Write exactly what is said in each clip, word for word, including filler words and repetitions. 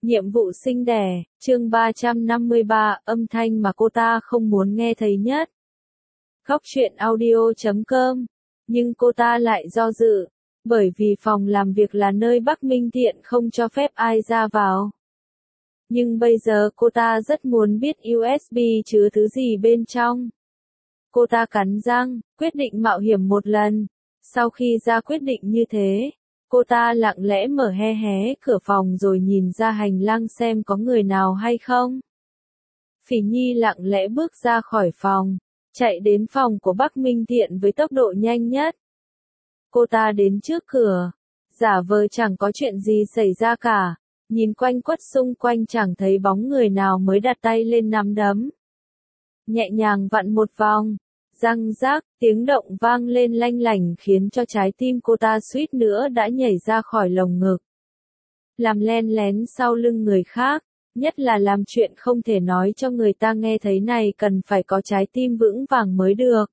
Nhiệm vụ sinh đẻ, chương ba trăm năm mươi ba, âm thanh mà cô ta không muốn nghe thấy nhất. Góc truyện audio chấm com. Nhưng cô ta lại do dự, bởi vì phòng làm việc là nơi Bắc Minh Thiện không cho phép ai ra vào. Nhưng bây giờ cô ta rất muốn biết u ét bê chứa thứ gì bên trong. Cô ta cắn răng, quyết định mạo hiểm một lần. Sau khi ra quyết định như thế, cô ta lặng lẽ mở hé hé cửa phòng rồi nhìn ra hành lang xem có người nào hay không. Phỉ Nhi lặng lẽ bước ra khỏi phòng, chạy đến phòng của Bắc Minh Thiện với tốc độ nhanh nhất. Cô ta đến trước cửa, giả vờ chẳng có chuyện gì xảy ra cả, nhìn quanh quất xung quanh chẳng thấy bóng người nào mới đặt tay lên nắm đấm. Nhẹ nhàng vặn một vòng, răng rác, tiếng động vang lên lanh lảnh khiến cho trái tim cô ta suýt nữa đã nhảy ra khỏi lồng ngực. Làm len lén sau lưng người khác, nhất là làm chuyện không thể nói cho người ta nghe thấy này cần phải có trái tim vững vàng mới được.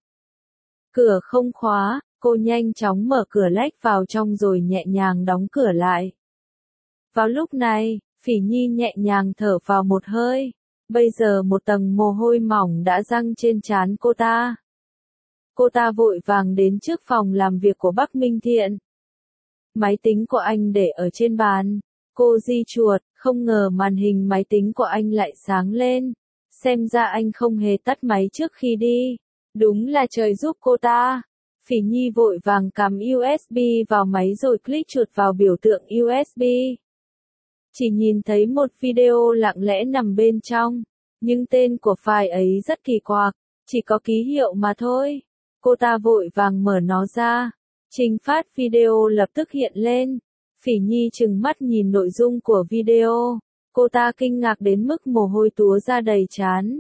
Cửa không khóa, cô nhanh chóng mở cửa lách vào trong rồi nhẹ nhàng đóng cửa lại. Vào lúc này, Phỉ Nhi nhẹ nhàng thở vào một hơi, bây giờ một tầng mồ hôi mỏng đã răng trên trán cô ta. Cô ta vội vàng đến trước phòng làm việc của Bắc Minh Thiện. Máy tính của anh để ở trên bàn. Cô di chuột, không ngờ màn hình máy tính của anh lại sáng lên. Xem ra anh không hề tắt máy trước khi đi. Đúng là trời giúp cô ta. Phỉ Nhi vội vàng cắm u ét bê vào máy rồi click chuột vào biểu tượng u ét bê. Chỉ nhìn thấy một video lặng lẽ nằm bên trong. Nhưng tên của file ấy rất kỳ quặc, chỉ có ký hiệu mà thôi. Cô ta vội vàng mở nó ra. Trình phát video lập tức hiện lên. Phỉ Nhi trừng mắt nhìn nội dung của video. Cô ta kinh ngạc đến mức mồ hôi túa ra đầy trán.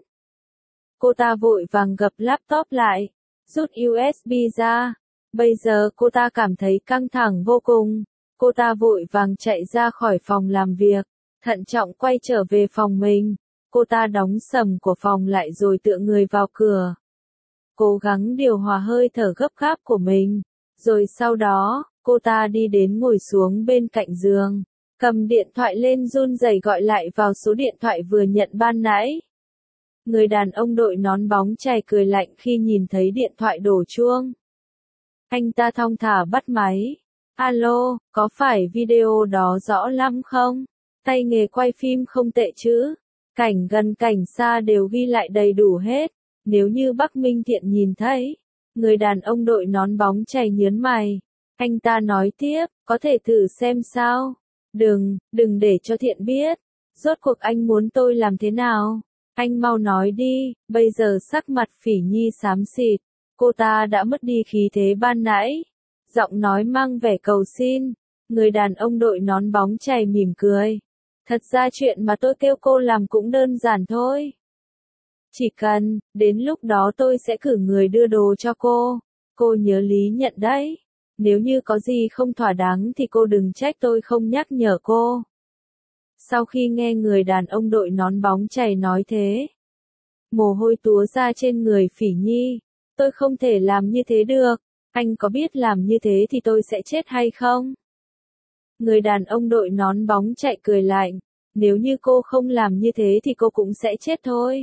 Cô ta vội vàng gập laptop lại, rút u ét bê ra. Bây giờ cô ta cảm thấy căng thẳng vô cùng. Cô ta vội vàng chạy ra khỏi phòng làm việc, thận trọng quay trở về phòng mình. Cô ta đóng sầm của phòng lại rồi tựa người vào cửa. Cố gắng điều hòa hơi thở gấp gáp của mình. Rồi sau đó, cô ta đi đến ngồi xuống bên cạnh giường, cầm điện thoại lên run rẩy gọi lại vào số điện thoại vừa nhận ban nãy. Người đàn ông đội nón bóng chày cười lạnh khi nhìn thấy điện thoại đổ chuông. Anh ta thong thả bắt máy. Alo, có phải video đó rõ lắm không? Tay nghề quay phim không tệ chứ? Cảnh gần cảnh xa đều ghi lại đầy đủ hết. Nếu như Bắc Minh Thiện nhìn thấy, người đàn ông đội nón bóng chày nhớn mày. Anh ta nói tiếp, có thể thử xem sao? Đừng, đừng để cho Thiện biết. Rốt cuộc anh muốn tôi làm thế nào? Anh mau nói đi. Bây giờ sắc mặt Phỉ Nhi xám xịt. Cô ta đã mất đi khí thế ban nãy. Giọng nói mang vẻ cầu xin. Người đàn ông đội nón bóng chày mỉm cười. Thật ra chuyện mà tôi kêu cô làm cũng đơn giản thôi. Chỉ cần, đến lúc đó tôi sẽ cử người đưa đồ cho cô. Cô nhớ lý nhận đấy. Nếu như có gì không thỏa đáng thì cô đừng trách tôi không nhắc nhở cô. Sau khi nghe người đàn ông đội nón bóng chày nói thế, mồ hôi túa ra trên người Phỉ Nhi. Tôi không thể làm như thế được. Anh có biết làm như thế thì tôi sẽ chết hay không? Người đàn ông đội nón bóng chạy cười lạnh. Nếu như cô không làm như thế thì cô cũng sẽ chết thôi.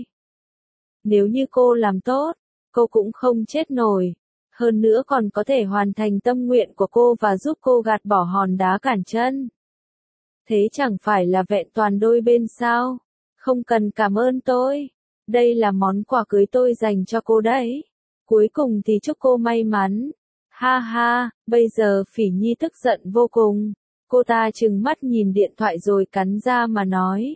Nếu như cô làm tốt, cô cũng không chết nổi. Hơn nữa còn có thể hoàn thành tâm nguyện của cô và giúp cô gạt bỏ hòn đá cản chân. Thế chẳng phải là vẹn toàn đôi bên sao? Không cần cảm ơn tôi. Đây là món quà cưới tôi dành cho cô đấy. Cuối cùng thì chúc cô may mắn. Ha ha, bây giờ Phỉ Nhi tức giận vô cùng. Cô ta trừng mắt nhìn điện thoại rồi cắn ra mà nói.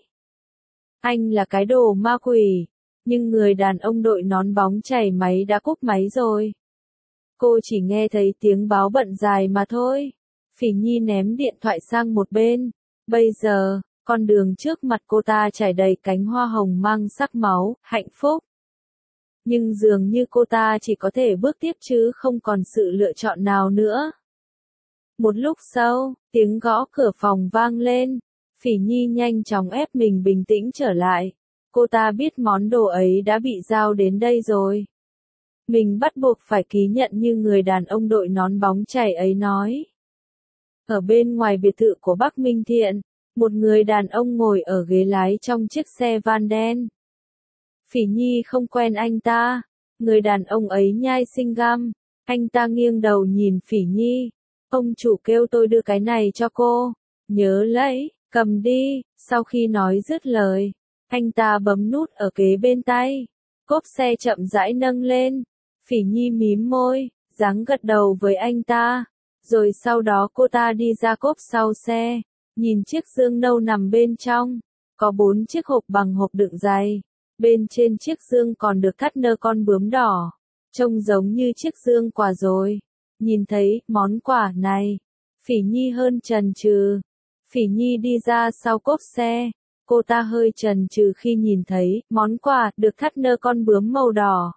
Anh là cái đồ ma quỷ. Nhưng người đàn ông đội nón bóng chày máy đã cúp máy rồi. Cô chỉ nghe thấy tiếng báo bận dài mà thôi. Phỉ Nhi ném điện thoại sang một bên. Bây giờ, con đường trước mặt cô ta trải đầy cánh hoa hồng mang sắc máu, hạnh phúc. Nhưng dường như cô ta chỉ có thể bước tiếp chứ không còn sự lựa chọn nào nữa. Một lúc sau, tiếng gõ cửa phòng vang lên. Phỉ Nhi nhanh chóng ép mình bình tĩnh trở lại. Cô ta biết món đồ ấy đã bị giao đến đây rồi. Mình bắt buộc phải ký nhận như người đàn ông đội nón bóng chày ấy nói. Ở bên ngoài biệt thự của Bắc Minh Thiện, Một người đàn ông ngồi ở ghế lái trong chiếc xe van đen. Phỉ Nhi không quen anh ta. Người đàn ông ấy nhai sinh găm. Anh ta nghiêng đầu nhìn Phỉ Nhi. Ông chủ kêu tôi đưa cái này cho cô. Nhớ lấy, cầm đi. Sau khi nói dứt lời, anh ta bấm nút ở kế bên tay. Cốp xe chậm rãi nâng lên. Phỉ Nhi mím môi, dáng gật đầu với anh ta. Rồi sau đó cô ta đi ra cốp sau xe. Nhìn chiếc dương nâu nằm bên trong. Có bốn chiếc hộp bằng hộp đựng giày. Bên trên chiếc dương còn được thắt nơ con bướm đỏ. Trông giống như chiếc dương quà rồi. Nhìn thấy món quà này, Phỉ Nhi hơn chần chừ. Phỉ Nhi đi ra sau cốp xe. Cô ta hơi chần chừ khi nhìn thấy món quà được thắt nơ con bướm màu đỏ.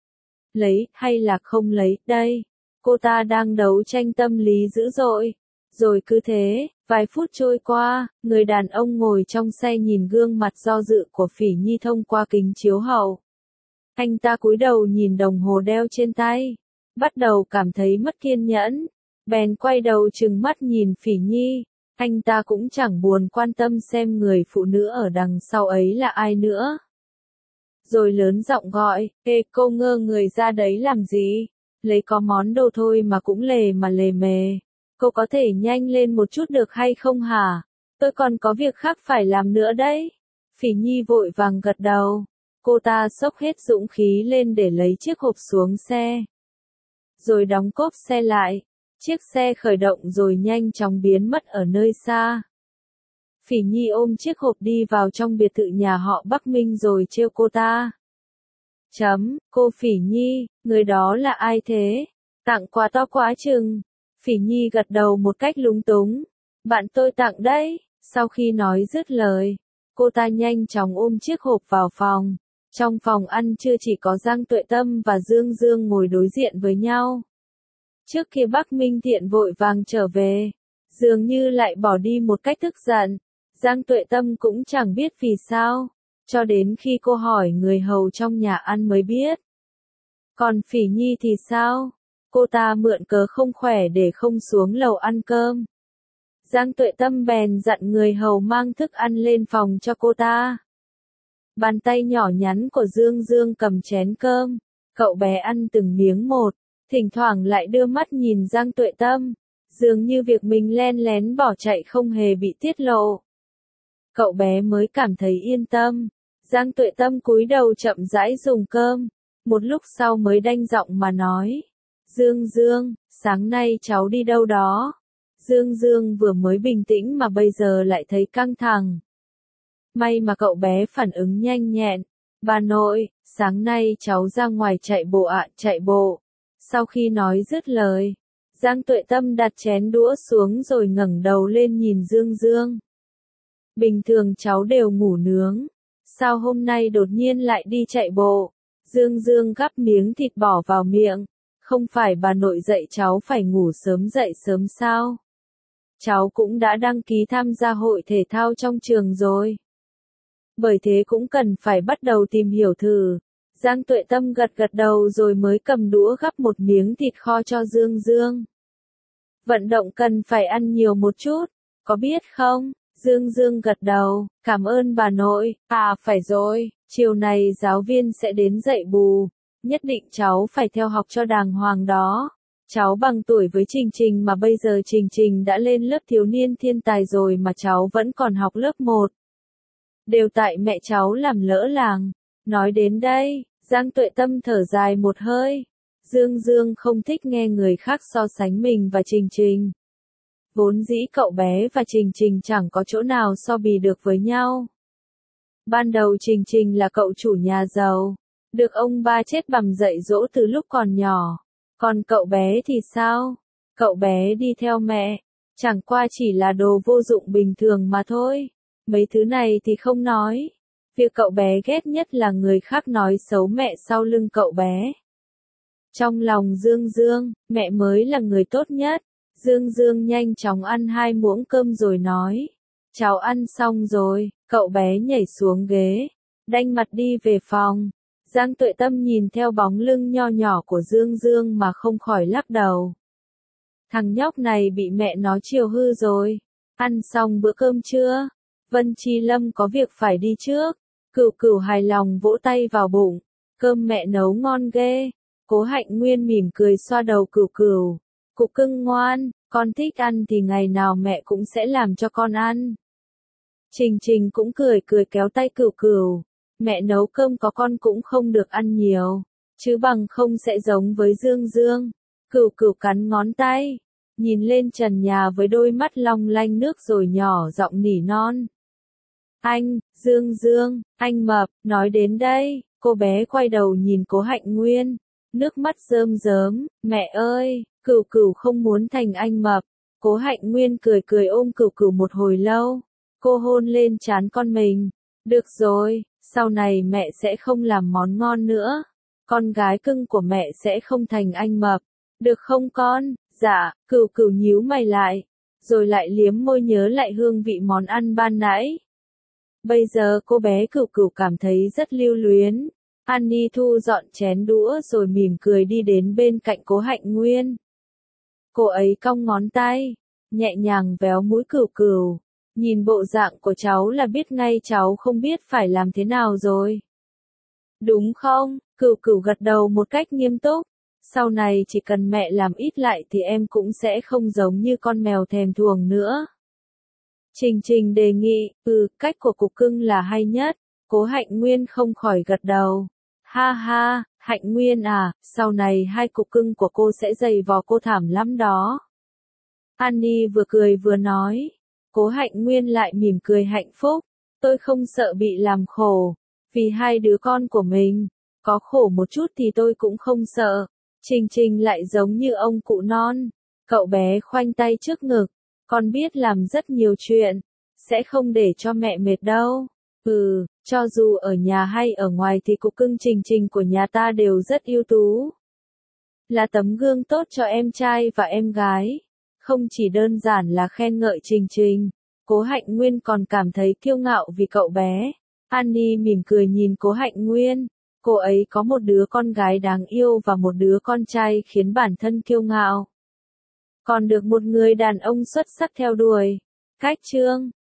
Lấy hay là không lấy đây? Cô ta đang đấu tranh tâm lý dữ dội. Rồi cứ thế, vài phút trôi qua, người đàn ông ngồi trong xe nhìn gương mặt do dự của Phỉ Nhi thông qua kính chiếu hậu. Anh ta cúi đầu nhìn đồng hồ đeo trên tay, bắt đầu cảm thấy mất kiên nhẫn, bèn quay đầu trừng mắt nhìn Phỉ Nhi. Anh ta cũng chẳng buồn quan tâm xem người phụ nữ ở đằng sau ấy là ai nữa. Rồi lớn giọng gọi, ê cô ngơ người ra đấy làm gì? Lấy có món đồ thôi mà cũng lề mà lề mề. Cô có thể nhanh lên một chút được hay không hả? Tôi còn có việc khác phải làm nữa đấy. Phỉ Nhi vội vàng gật đầu. Cô ta xốc hết dũng khí lên để lấy chiếc hộp xuống xe. Rồi đóng cốp xe lại. Chiếc xe khởi động rồi nhanh chóng biến mất ở nơi xa. Phỉ Nhi ôm chiếc hộp đi vào trong biệt thự nhà họ Bắc Minh rồi trêu cô ta. Chấm, cô Phỉ Nhi, người đó là ai thế? Tặng quà to quá chừng. Phỉ Nhi gật đầu một cách lúng túng. Bạn tôi tặng đấy. Sau khi nói dứt lời, cô ta nhanh chóng ôm chiếc hộp vào phòng. Trong phòng ăn trưa chỉ có Giang Tuệ Tâm và Dương Dương ngồi đối diện với nhau. Trước khi Bắc Minh Thiện vội vàng trở về, dường như lại bỏ đi một cách tức giận. Giang Tuệ Tâm cũng chẳng biết vì sao, cho đến khi cô hỏi người hầu trong nhà ăn mới biết. Còn Phỉ Nhi thì sao? Cô ta mượn cớ không khỏe để không xuống lầu ăn cơm. Giang Tuệ Tâm bèn dặn người hầu mang thức ăn lên phòng cho cô ta. Bàn tay nhỏ nhắn của Dương Dương cầm chén cơm, cậu bé ăn từng miếng một, thỉnh thoảng lại đưa mắt nhìn Giang Tuệ Tâm, dường như việc mình len lén bỏ chạy không hề bị tiết lộ. Cậu bé mới cảm thấy yên tâm. Giang Tuệ Tâm cúi đầu chậm rãi dùng cơm, một lúc sau mới đanh giọng mà nói. Dương Dương, sáng nay cháu đi đâu đó? Dương Dương vừa mới bình tĩnh mà bây giờ lại thấy căng thẳng. May mà cậu bé phản ứng nhanh nhẹn. Bà nội, sáng nay cháu ra ngoài chạy bộ ạ, chạy bộ. Sau khi nói dứt lời, Giang Tuệ Tâm đặt chén đũa xuống rồi ngẩng đầu lên nhìn Dương Dương. Bình thường cháu đều ngủ nướng. Sao hôm nay đột nhiên lại đi chạy bộ? Dương Dương gắp miếng thịt bỏ vào miệng. Không phải bà nội dạy cháu phải ngủ sớm dậy sớm sao? Cháu cũng đã đăng ký tham gia hội thể thao trong trường rồi. Bởi thế cũng cần phải bắt đầu tìm hiểu thử. Giang Tuệ Tâm gật gật đầu rồi mới cầm đũa gắp một miếng thịt kho cho Dương Dương. Vận động cần phải ăn nhiều một chút, có biết không? Dương Dương gật đầu, cảm ơn bà nội. À phải rồi, chiều này giáo viên sẽ đến dạy bù. Nhất định cháu phải theo học cho đàng hoàng đó. Cháu bằng tuổi với Trình Trình mà bây giờ Trình Trình đã lên lớp thiếu niên thiên tài rồi mà cháu vẫn còn học lớp một. Đều tại mẹ cháu làm lỡ làng. Nói đến đây, Giang Tuệ Tâm thở dài một hơi. Dương Dương không thích nghe người khác so sánh mình và Trình Trình. Vốn dĩ cậu bé và Trình Trình chẳng có chỗ nào so bì được với nhau. Ban đầu Trình Trình là cậu chủ nhà giàu, được ông ba chết bằm dạy dỗ từ lúc còn nhỏ. Còn cậu bé thì sao? Cậu bé đi theo mẹ, chẳng qua chỉ là đồ vô dụng bình thường mà thôi. Mấy thứ này thì không nói. Việc cậu bé ghét nhất là người khác nói xấu mẹ sau lưng cậu bé. Trong lòng Dương Dương, mẹ mới là người tốt nhất. Dương Dương nhanh chóng ăn hai muỗng cơm rồi nói. Cháu ăn xong rồi, cậu bé nhảy xuống ghế, đanh mặt đi về phòng. Giang Tuệ Tâm nhìn theo bóng lưng nho nhỏ của Dương Dương mà không khỏi lắc đầu. Thằng nhóc này bị mẹ nó chiều hư rồi. Ăn xong bữa cơm trưa, Vân Chi Lâm có việc phải đi trước. Cửu Cửu hài lòng vỗ tay vào bụng. Cơm mẹ nấu ngon ghê. Cố Hạnh Nguyên mỉm cười xoa đầu Cửu Cửu. Cục cưng ngoan, con thích ăn thì ngày nào mẹ cũng sẽ làm cho con ăn. Trình Trình cũng cười cười kéo tay Cửu Cửu. Mẹ nấu cơm có con cũng không được ăn nhiều, chứ bằng không sẽ giống với Dương Dương. Cửu Cửu cắn ngón tay, nhìn lên trần nhà với đôi mắt long lanh nước rồi nhỏ giọng nỉ non. Anh, Dương Dương, anh mập, nói đến đây, cô bé quay đầu nhìn Cố Hạnh Nguyên, nước mắt rơm rớm, mẹ ơi, Cửu Cửu không muốn thành anh mập. Cố Hạnh Nguyên cười cười ôm Cửu Cửu một hồi lâu, cô hôn lên trán con mình. Được rồi, sau này mẹ sẽ không làm món ngon nữa, con gái cưng của mẹ sẽ không thành anh mập, được không con? Dạ, Cửu Cửu nhíu mày lại, rồi lại liếm môi nhớ lại hương vị món ăn ban nãy. Bây giờ cô bé Cửu Cửu cảm thấy rất lưu luyến. Annie thu dọn chén đũa rồi mỉm cười đi đến bên cạnh Cố Hạnh Nguyên. Cô ấy cong ngón tay, nhẹ nhàng véo mũi Cửu Cửu. Nhìn bộ dạng của cháu là biết ngay cháu không biết phải làm thế nào rồi. Đúng không? Cửu Cửu gật đầu một cách nghiêm túc. Sau này chỉ cần mẹ làm ít lại thì em cũng sẽ không giống như con mèo thèm thuồng nữa. Trình Trình đề nghị, ừ, cách của cục cưng là hay nhất. Cố Hạnh Nguyên không khỏi gật đầu. Ha ha, Hạnh Nguyên à, sau này hai cục cưng của cô sẽ giày vò cô thảm lắm đó. Annie vừa cười vừa nói. Cố Hạnh Nguyên lại mỉm cười hạnh phúc. Tôi không sợ bị làm khổ, vì hai đứa con của mình, có khổ một chút thì tôi cũng không sợ. Trình Trình lại giống như ông cụ non. Cậu bé khoanh tay trước ngực. Con biết làm rất nhiều chuyện, sẽ không để cho mẹ mệt đâu. Ừ, cho dù ở nhà hay ở ngoài thì cục cưng Trình Trình của nhà ta đều rất ưu tú. Là tấm gương tốt cho em trai và em gái. Không chỉ đơn giản là khen ngợi Trình Trình, Cố Hạnh Nguyên còn cảm thấy kiêu ngạo vì cậu bé. Annie mỉm cười nhìn Cố Hạnh Nguyên. Cô ấy có một đứa con gái đáng yêu và một đứa con trai khiến bản thân kiêu ngạo. Còn được một người đàn ông xuất sắc theo đuổi. Cách chương